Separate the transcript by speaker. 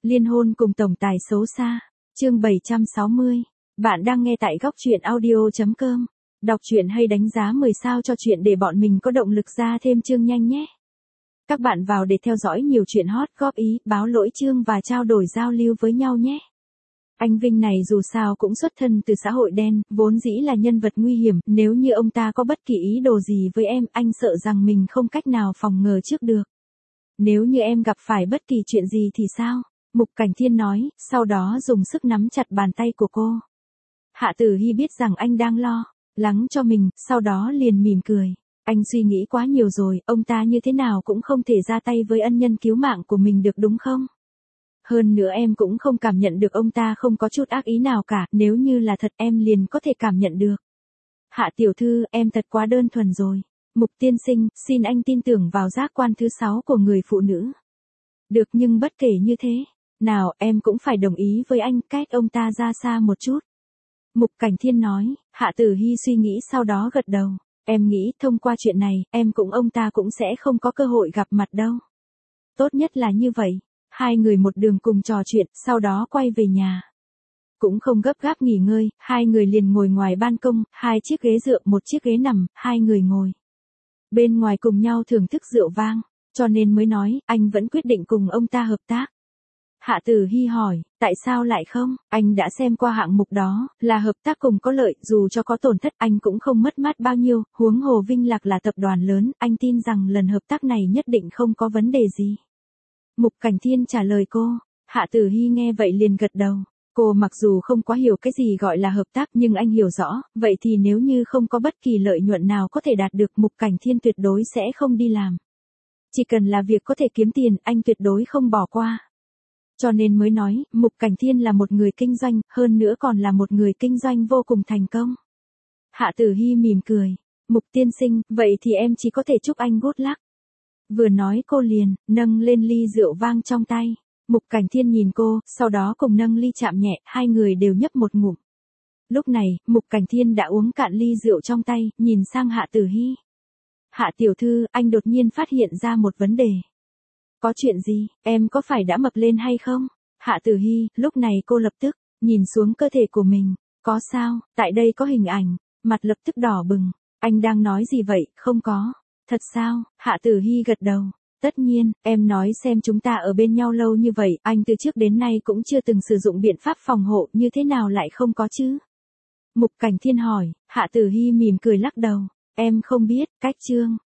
Speaker 1: Liên hôn cùng tổng tài xấu xa. Chương 760. Bạn đang nghe tại góc truyện audio.com. Đọc truyện hay đánh giá 10 sao cho truyện để bọn mình có động lực ra thêm chương nhanh nhé. Các bạn vào để theo dõi nhiều chuyện hot, góp ý, báo lỗi chương và trao đổi giao lưu với nhau nhé. Anh Vinh này dù sao cũng xuất thân từ xã hội đen, vốn dĩ là nhân vật nguy hiểm, nếu như ông ta có bất kỳ ý đồ gì với em, anh sợ rằng mình không cách nào phòng ngừa trước được. Nếu như em gặp phải bất kỳ chuyện gì thì sao? Mục Cảnh Thiên nói, sau đó dùng sức nắm chặt bàn tay của cô. Hạ Tử Hi biết rằng anh đang lo lắng cho mình, sau đó liền mỉm cười. Anh suy nghĩ quá nhiều rồi, ông ta như thế nào cũng không thể ra tay với ân nhân cứu mạng của mình được đúng không? Hơn nữa em cũng không cảm nhận được ông ta không có chút ác ý nào cả, nếu như là thật em liền có thể cảm nhận được. Hạ tiểu thư, em thật quá đơn thuần rồi. Mục tiên sinh, xin anh tin tưởng vào giác quan thứ 6 của người phụ nữ. Được, nhưng bất kể như thế nào, em cũng phải đồng ý với anh, cách ông ta ra xa một chút. Mục Cảnh Thiên nói. Hạ Tử Hi suy nghĩ sau đó gật đầu. Em nghĩ thông qua chuyện này, em cũng ông ta cũng sẽ không có cơ hội gặp mặt đâu. Tốt nhất là như vậy. Hai người một đường cùng trò chuyện, sau đó quay về nhà. Cũng không gấp gáp nghỉ ngơi, hai người liền ngồi ngoài ban công, hai chiếc ghế dựa, một chiếc ghế nằm, hai người ngồi bên ngoài cùng nhau thưởng thức rượu vang, cho nên mới nói, anh vẫn quyết định cùng ông ta hợp tác. Hạ Tử Hi hỏi, tại sao lại không? Anh đã xem qua hạng mục đó, là hợp tác cùng có lợi, dù cho có tổn thất anh cũng không mất mát bao nhiêu, huống hồ Vinh Lạc là tập đoàn lớn, anh tin rằng lần hợp tác này nhất định không có vấn đề gì. Mục Cảnh Thiên trả lời cô. Hạ Tử Hi nghe vậy liền gật đầu. Cô mặc dù không quá hiểu cái gì gọi là hợp tác nhưng anh hiểu rõ, vậy thì nếu như không có bất kỳ lợi nhuận nào có thể đạt được, Mục Cảnh Thiên tuyệt đối sẽ không đi làm. Chỉ cần là việc có thể kiếm tiền, anh tuyệt đối không bỏ qua. Cho nên mới nói, Mục Cảnh Thiên là một người kinh doanh, hơn nữa còn là một người kinh doanh vô cùng thành công. Hạ Tử Hi mỉm cười. Mục tiên sinh, vậy thì em chỉ có thể chúc anh good luck. Vừa nói cô liền nâng lên ly rượu vang trong tay. Mục Cảnh Thiên nhìn cô, sau đó cùng nâng ly chạm nhẹ, hai người đều nhấp một ngụm. Lúc này, Mục Cảnh Thiên đã uống cạn ly rượu trong tay, nhìn sang Hạ Tử Hi. Hạ tiểu thư, anh đột nhiên phát hiện ra một vấn đề. Có chuyện gì, em có phải đã mập lên hay không? Hạ Tử Hi, lúc này cô lập tức nhìn xuống cơ thể của mình. Có sao, tại đây có hình ảnh, mặt lập tức đỏ bừng. Anh đang nói gì vậy, không có. Thật sao? Hạ Tử Hi gật đầu. Tất nhiên, em nói xem chúng ta ở bên nhau lâu như vậy, anh từ trước đến nay cũng chưa từng sử dụng biện pháp phòng hộ, như thế nào lại không có chứ? Mục Cảnh Thiên hỏi. Hạ Tử Hi mỉm cười lắc đầu. Em không biết, cách chương